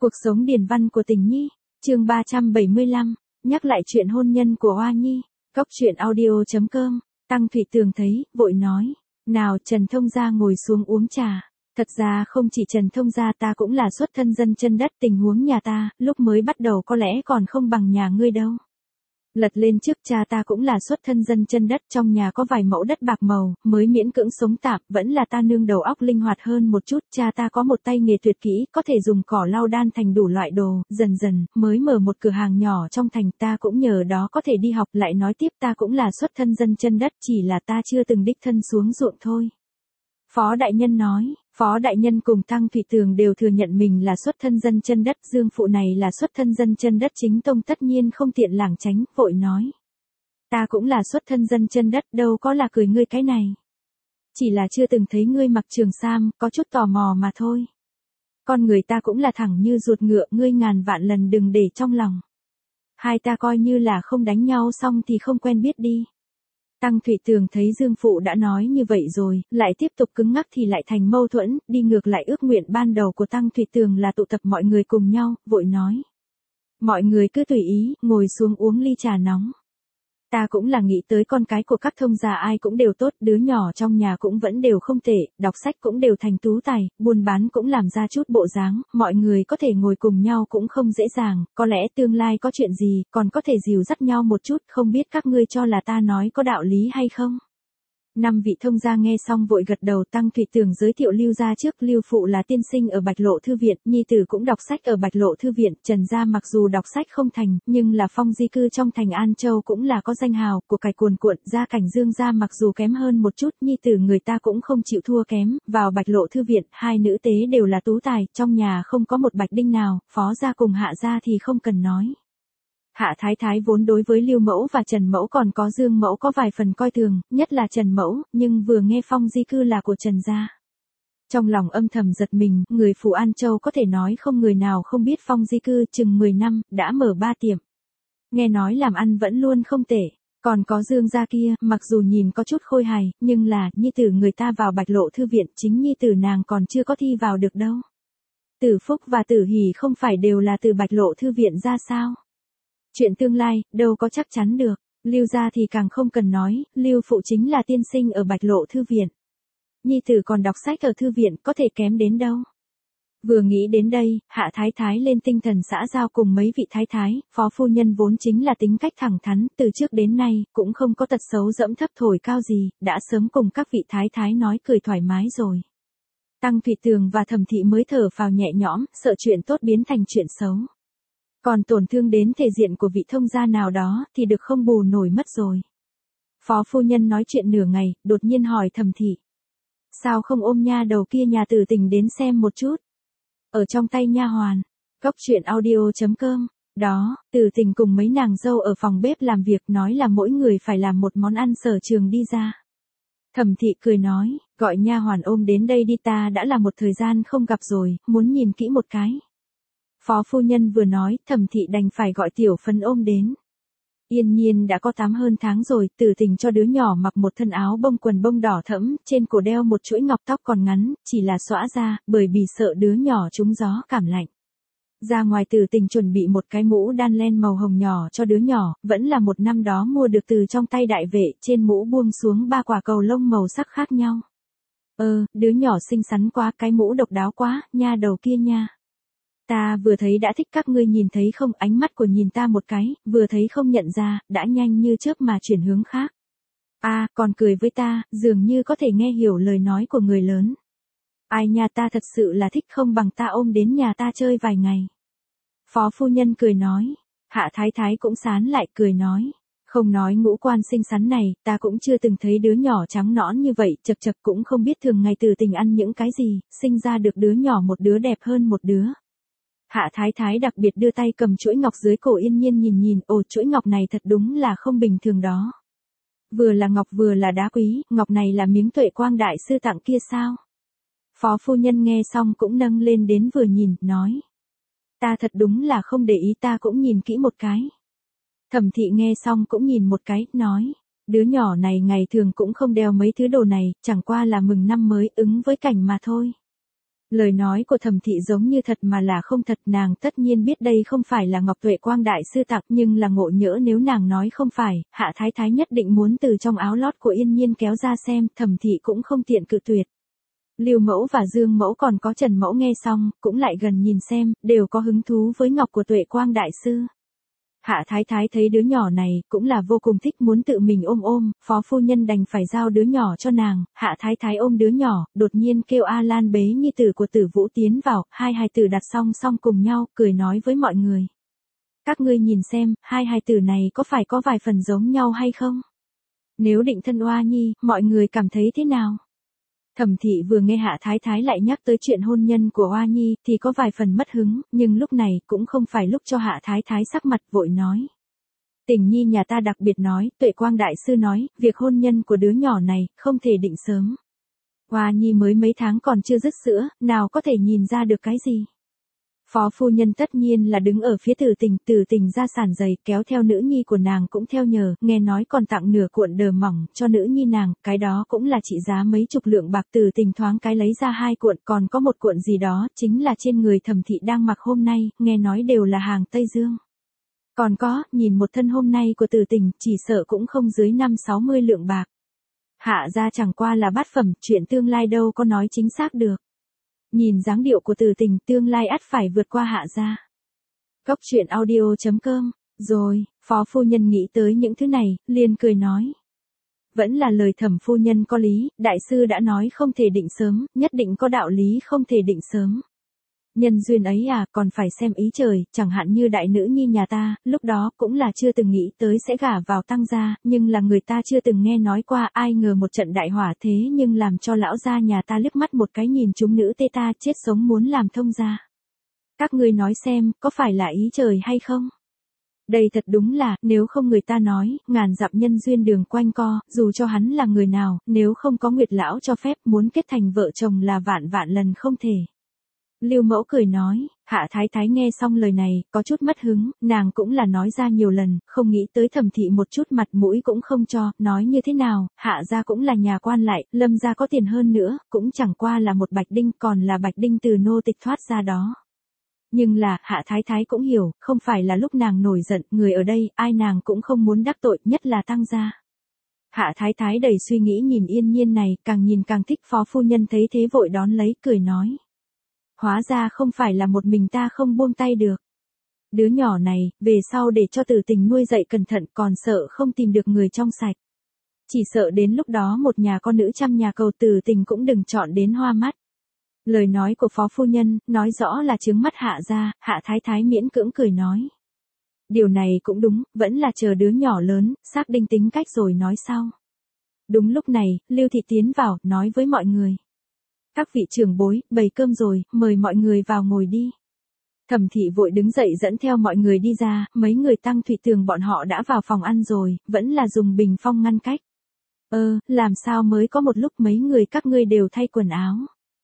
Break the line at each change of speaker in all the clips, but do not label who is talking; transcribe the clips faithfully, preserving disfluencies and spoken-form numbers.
Cuộc sống điển văn của Tình Nhi, chương ba trăm bảy mươi lăm, nhắc lại chuyện hôn nhân của Hoa Nhi, cốc truyện audio chấm com, Tăng Thủy Tường thấy, vội nói, nào Trần Thông Gia ngồi xuống uống trà. Thật ra không chỉ Trần Thông Gia, ta cũng là xuất thân dân chân đất, tình huống nhà ta, lúc mới bắt đầu có lẽ còn không bằng nhà ngươi đâu. Lật lên trước, cha ta cũng là xuất thân dân chân đất, trong nhà có vài mẫu đất bạc màu, mới miễn cưỡng sống tạm, vẫn là ta nương đầu óc linh hoạt hơn một chút, cha ta có một tay nghề tuyệt kỹ, có thể dùng cỏ lau đan thành đủ loại đồ, dần dần, mới mở một cửa hàng nhỏ trong thành, ta cũng nhờ đó có thể đi học. Lại nói tiếp, ta cũng là xuất thân dân chân đất, chỉ là ta chưa từng đích thân xuống ruộng thôi. Phó đại nhân nói, Phó đại nhân cùng Tăng Thủy Tường đều thừa nhận mình là xuất thân dân chân đất, Dương phụ này là xuất thân dân chân đất chính tông, tất nhiên không tiện lảng tránh, vội nói. Ta cũng là xuất thân dân chân đất, đâu có là cười ngươi cái này. Chỉ là chưa từng thấy ngươi mặc trường sam, có chút tò mò mà thôi. Con người ta cũng là thẳng như ruột ngựa, ngươi ngàn vạn lần đừng để trong lòng. Hai ta coi như là không đánh nhau xong thì không quen biết đi. Tăng Thủy Tường thấy Dương phụ đã nói như vậy rồi, lại tiếp tục cứng ngắc thì lại thành mâu thuẫn, đi ngược lại ước nguyện ban đầu của Tăng Thủy Tường là tụ tập mọi người cùng nhau, vội nói. Mọi người cứ tùy ý, ngồi xuống uống ly trà nóng. Ta cũng là nghĩ tới con cái của các thông gia ai cũng đều tốt, đứa nhỏ trong nhà cũng vẫn đều không tệ, đọc sách cũng đều thành tú tài, buôn bán cũng làm ra chút bộ dáng, mọi người có thể ngồi cùng nhau cũng không dễ dàng, có lẽ tương lai có chuyện gì, còn có thể dìu dắt nhau một chút, không biết các ngươi cho là ta nói có đạo lý hay không? Năm vị thông gia nghe xong vội gật đầu. Tăng Thủy Tường giới thiệu Lưu gia trước, Lưu phụ là tiên sinh ở Bạch Lộ Thư viện, nhi tử cũng đọc sách ở Bạch Lộ Thư viện, Trần gia mặc dù đọc sách không thành, nhưng là phong di cư trong thành An Châu cũng là có danh hào, của cải cuồn cuộn, gia cảnh Dương gia mặc dù kém hơn một chút, nhi tử người ta cũng không chịu thua kém, vào Bạch Lộ Thư viện, hai nữ tế đều là tú tài, trong nhà không có một bạch đinh nào, Phó gia cùng Hạ gia thì không cần nói. Hạ Thái Thái vốn đối với Lưu mẫu và Trần mẫu còn có Dương mẫu có vài phần coi thường, nhất là Trần mẫu, nhưng vừa nghe phong di cư là của Trần gia. Trong lòng âm thầm giật mình, người phụ An Châu có thể nói không người nào không biết phong di cư, chừng mười năm, đã mở ba tiệm. Nghe nói làm ăn vẫn luôn không tệ. Còn có Dương gia kia, mặc dù nhìn có chút khôi hài, nhưng là, nhi tử người ta vào Bạch Lộ Thư viện, chính nhi tử nàng còn chưa có thi vào được đâu. Tử Phúc và Tử Hỷ không phải đều là từ Bạch Lộ Thư viện ra sao? Chuyện tương lai, đâu có chắc chắn được. Lưu gia thì càng không cần nói, Lưu phụ chính là tiên sinh ở Bạch Lộ Thư viện. Nhi tử còn đọc sách ở thư viện, có thể kém đến đâu. Vừa nghĩ đến đây, Hạ Thái Thái lên tinh thần xã giao cùng mấy vị thái thái, phó phu nhân vốn chính là tính cách thẳng thắn, từ trước đến nay, cũng không có tật xấu dẫm thấp thổi cao gì, đã sớm cùng các vị thái thái nói cười thoải mái rồi. Tăng Thủy Tường và Thẩm Thị mới thở phào nhẹ nhõm, sợ chuyện tốt biến thành chuyện xấu. Còn tổn thương đến thể diện của vị thông gia nào đó, thì được không bù nổi mất rồi. Phó phu nhân nói chuyện nửa ngày, đột nhiên hỏi Thẩm Thị. Sao không ôm nha đầu kia nhà Tử Tình đến xem một chút? Ở trong tay nha hoàn. Cốc truyện audio chấm com. Đó, Tử Tình cùng mấy nàng dâu ở phòng bếp làm việc, nói là mỗi người phải làm một món ăn sở trường đi ra. Thẩm Thị cười nói, gọi nha hoàn ôm đến đây đi, ta đã là một thời gian không gặp rồi, muốn nhìn kỹ một cái. Phó phu nhân vừa nói, Thẩm Thị đành phải gọi Tiểu Phấn ôm đến. Yên nhiên đã có tám hơn tháng rồi, Tử Tình cho đứa nhỏ mặc một thân áo bông quần bông đỏ thẫm, trên cổ đeo một chuỗi ngọc, tóc còn ngắn, chỉ là xõa ra, bởi vì sợ đứa nhỏ trúng gió cảm lạnh. Ra ngoài Tử Tình chuẩn bị một cái mũ đan len màu hồng nhỏ cho đứa nhỏ, vẫn là một năm đó mua được từ trong tay đại vệ, trên mũ buông xuống ba quả cầu lông màu sắc khác nhau. Ơ, đứa nhỏ xinh xắn quá, cái mũ độc đáo quá, nha đầu kia nha. Ta vừa thấy đã thích, các ngươi nhìn thấy không? Ánh mắt của nhìn ta một cái, vừa thấy không nhận ra, đã nhanh như chớp mà chuyển hướng khác. A, à, còn cười với ta, dường như có thể nghe hiểu lời nói của người lớn. Ai nha, ta thật sự là thích, không bằng ta ôm đến nhà ta chơi vài ngày. Phó phu nhân cười nói. Hạ Thái Thái cũng sán lại cười nói. Không nói ngũ quan xinh xắn này, ta cũng chưa từng thấy đứa nhỏ trắng nõn như vậy, chật chật cũng không biết thường ngày Tử Tình ăn những cái gì, sinh ra được đứa nhỏ một đứa đẹp hơn một đứa. Hạ Thái Thái đặc biệt đưa tay cầm chuỗi ngọc dưới cổ Yên Nhiên nhìn nhìn, ồ, chuỗi ngọc này thật đúng là không bình thường đó. Vừa là ngọc vừa là đá quý, ngọc này là miếng Tuệ Quang đại sư tặng kia sao? Phó phu nhân nghe xong cũng nâng lên đến vừa nhìn, nói. Ta thật đúng là không để ý, ta cũng nhìn kỹ một cái. Thẩm Thị nghe xong cũng nhìn một cái, nói. Đứa nhỏ này ngày thường cũng không đeo mấy thứ đồ này, chẳng qua là mừng năm mới ứng với cảnh mà thôi. Lời nói của Thẩm Thị giống như thật mà là không thật, nàng tất nhiên biết đây không phải là Ngọc Tuệ Quang đại sư tặng, nhưng là ngộ nhỡ nếu nàng nói không phải, Hạ Thái Thái nhất định muốn từ trong áo lót của Yên Nhiên kéo ra xem, Thẩm Thị cũng không tiện cự tuyệt. Lưu Mẫu và Dương Mẫu còn có Trần Mẫu nghe xong, cũng lại gần nhìn xem, đều có hứng thú với ngọc của Tuệ Quang đại sư. Hạ Thái Thái thấy đứa nhỏ này, cũng là vô cùng thích muốn tự mình ôm ôm, phó phu nhân đành phải giao đứa nhỏ cho nàng, Hạ Thái Thái ôm đứa nhỏ, đột nhiên kêu A Lan bế nhi tử của Tử Vũ tiến vào, hai hài tử đặt song song cùng nhau, cười nói với mọi người. Các ngươi nhìn xem, hai hài tử này có phải có vài phần giống nhau hay không? Nếu định thân Oa Nhi, mọi người cảm thấy thế nào? Thẩm Thị vừa nghe Hạ Thái Thái lại nhắc tới chuyện hôn nhân của Oa Nhi thì có vài phần mất hứng, nhưng lúc này cũng không phải lúc cho Hạ Thái Thái sắc mặt vội nói. Tình Nhi nhà ta đặc biệt nói, Tuệ Quang đại sư nói, việc hôn nhân của đứa nhỏ này không thể định sớm. Oa Nhi mới mấy tháng còn chưa dứt sữa, nào có thể nhìn ra được cái gì. Phó phu nhân tất nhiên là đứng ở phía Tử Tình, Tử Tình ra sàn giày, kéo theo nữ nhi của nàng cũng theo nhờ, nghe nói còn tặng nửa cuộn đờ mỏng cho nữ nhi nàng, cái đó cũng là trị giá mấy chục lượng bạc. Tử Tình thoáng cái lấy ra hai cuộn, còn có một cuộn gì đó, chính là trên người Thẩm Thị đang mặc hôm nay, nghe nói đều là hàng Tây Dương. Còn có, nhìn một thân hôm nay của Tử Tình, chỉ sợ cũng không dưới năm sáu mươi lượng bạc. Hạ gia chẳng qua là bát phẩm, chuyện tương lai đâu có nói chính xác được. Nhìn dáng điệu của Tử Tình, tương lai ắt phải vượt qua Hạ gia. Góc truyện audio chấm com, rồi, phó phu nhân nghĩ tới những thứ này, liền cười nói. Vẫn là lời Thẩm phu nhân có lý, đại sư đã nói không thể định sớm, nhất định có đạo lý không thể định sớm. Nhân duyên ấy à, còn phải xem ý trời, chẳng hạn như đại nữ nhi nhà ta, lúc đó cũng là chưa từng nghĩ tới sẽ gả vào Tăng gia, nhưng là người ta chưa từng nghe nói qua, ai ngờ một trận đại hỏa thế nhưng làm cho lão gia nhà ta liếc mắt một cái nhìn chúng nữ tê ta chết sống muốn làm thông gia. Các ngươi nói xem, có phải là ý trời hay không? Đây thật đúng là, nếu không người ta nói, ngàn dặm nhân duyên đường quanh co, dù cho hắn là người nào, nếu không có Nguyệt lão cho phép muốn kết thành vợ chồng là vạn vạn lần không thể. Lưu Mẫu cười nói, Hạ Thái Thái nghe xong lời này, có chút mất hứng, nàng cũng là nói ra nhiều lần, không nghĩ tới Thẩm Thị một chút mặt mũi cũng không cho, nói như thế nào, Hạ gia cũng là nhà quan lại, Lâm gia có tiền hơn nữa, cũng chẳng qua là một bạch đinh, còn là bạch đinh từ nô tịch thoát ra đó. Nhưng là, Hạ Thái Thái cũng hiểu, không phải là lúc nàng nổi giận, người ở đây, ai nàng cũng không muốn đắc tội, nhất là Tăng gia. Hạ Thái Thái đầy suy nghĩ nhìn Yên Nhiên này, càng nhìn càng thích, phó phu nhân thấy thế vội đón lấy, cười nói. Hóa ra không phải là một mình ta không buông tay được. Đứa nhỏ này, về sau để cho Tử Tình nuôi dạy cẩn thận, còn sợ không tìm được người trong sạch. Chỉ sợ đến lúc đó một nhà con nữ trăm nhà cầu, Tử Tình cũng đừng chọn đến hoa mắt. Lời nói của phó phu nhân, nói rõ là trướng mắt Hạ gia, Hạ Thái Thái miễn cưỡng cười nói. Điều này cũng đúng, vẫn là chờ đứa nhỏ lớn, xác định tính cách rồi nói sau. Đúng lúc này, Lưu Thị tiến vào, nói với mọi người. Các vị trưởng bối, bày cơm rồi, mời mọi người vào ngồi đi. Thẩm Thị vội đứng dậy dẫn theo mọi người đi ra, mấy người Tăng Thủy Tường bọn họ đã vào phòng ăn rồi, vẫn là dùng bình phong ngăn cách. Ơ, làm sao mới có một lúc mấy người các ngươi đều thay quần áo?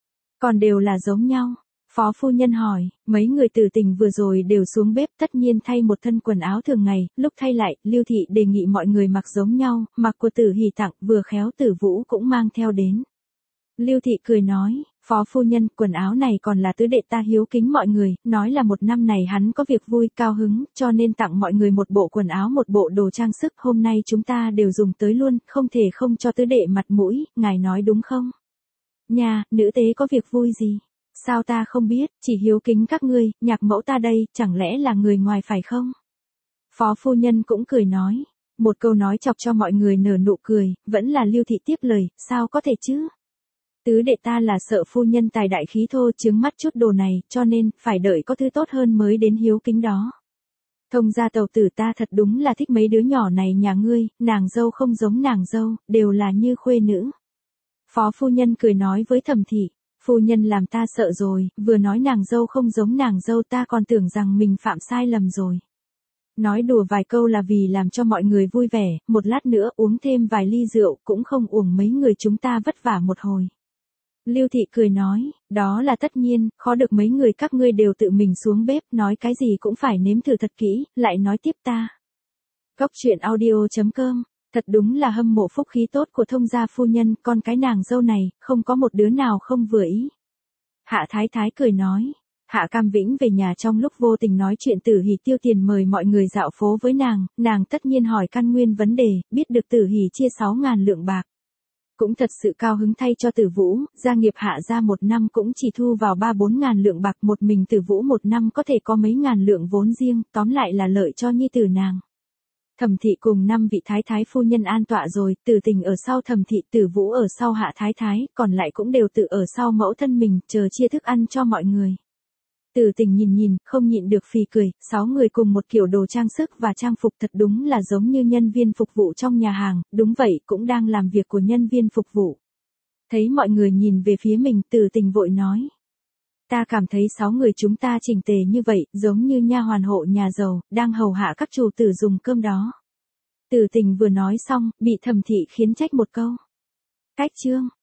Còn đều là giống nhau. Phó phu nhân hỏi, mấy người Tử Tình vừa rồi đều xuống bếp, tất nhiên thay một thân quần áo thường ngày, lúc thay lại, Lưu Thị đề nghị mọi người mặc giống nhau, mặc của Tử Hỷ tặng, vừa khéo Tử Vũ cũng mang theo đến. Lưu Thị cười nói, phó phu nhân, quần áo này còn là tứ đệ ta hiếu kính mọi người, nói là một năm này hắn có việc vui, cao hứng, cho nên tặng mọi người một bộ quần áo một bộ đồ trang sức, hôm nay chúng ta đều dùng tới luôn, không thể không cho tứ đệ mặt mũi, ngài nói đúng không? Nhà, nữ tế có việc vui gì? Sao ta không biết, chỉ hiếu kính các ngươi, nhạc mẫu ta đây, chẳng lẽ là người ngoài phải không? Phó phu nhân cũng cười nói, một câu nói chọc cho mọi người nở nụ cười, vẫn là Lưu Thị tiếp lời, sao có thể chứ? Tứ đệ ta là sợ phu nhân tài đại khí thô chướng mắt chút đồ này, cho nên, phải đợi có thứ tốt hơn mới đến hiếu kính đó. Thông gia tàu tử ta thật đúng là thích mấy đứa nhỏ này nhà ngươi, nàng dâu không giống nàng dâu, đều là như khuê nữ. Phó phu nhân cười nói với Thẩm Thị, phu nhân làm ta sợ rồi, vừa nói nàng dâu không giống nàng dâu ta còn tưởng rằng mình phạm sai lầm rồi. Nói đùa vài câu là vì làm cho mọi người vui vẻ, một lát nữa uống thêm vài ly rượu cũng không uổng mấy người chúng ta vất vả một hồi. Lưu Thị cười nói, đó là tất nhiên, khó được mấy người các ngươi đều tự mình xuống bếp, nói cái gì cũng phải nếm thử thật kỹ, lại nói tiếp ta. Góc truyện audio chấm com, thật đúng là hâm mộ phúc khí tốt của thông gia phu nhân, con cái nàng dâu này, không có một đứa nào không vừa ý. Hạ Thái Thái cười nói. Hạ Cam Vĩnh về nhà trong lúc vô tình nói chuyện Tử Hỷ tiêu tiền mời mọi người dạo phố với nàng, nàng tất nhiên hỏi căn nguyên vấn đề, biết được Tử Hỷ chia sáu ngàn lượng bạc. Cũng thật sự cao hứng thay cho Tử Vũ, gia nghiệp Hạ gia một năm cũng chỉ thu vào ba bốn ngàn lượng bạc, một mình Tử Vũ một năm có thể có mấy ngàn lượng vốn riêng, tóm lại là lợi cho nhi tử nàng. Thẩm thị cùng năm vị thái thái phu nhân an tọa rồi, Tử Tình ở sau Thẩm thị, Tử Vũ ở sau Hạ Thái Thái, còn lại cũng đều tự ở sau mẫu thân mình, chờ chia thức ăn cho mọi người. Tử Tình nhìn nhìn, không nhịn được phì cười, sáu người cùng một kiểu đồ trang sức và trang phục thật đúng là giống như nhân viên phục vụ trong nhà hàng, đúng vậy, cũng đang làm việc của nhân viên phục vụ. Thấy mọi người nhìn về phía mình, Tử Tình vội nói. Ta cảm thấy sáu người chúng ta chỉnh tề như vậy, giống như nha hoàn hộ nhà giàu, đang hầu hạ các chủ tử dùng cơm đó. Tử Tình vừa nói xong, bị Thẩm thị khiến trách một câu. Cách chương.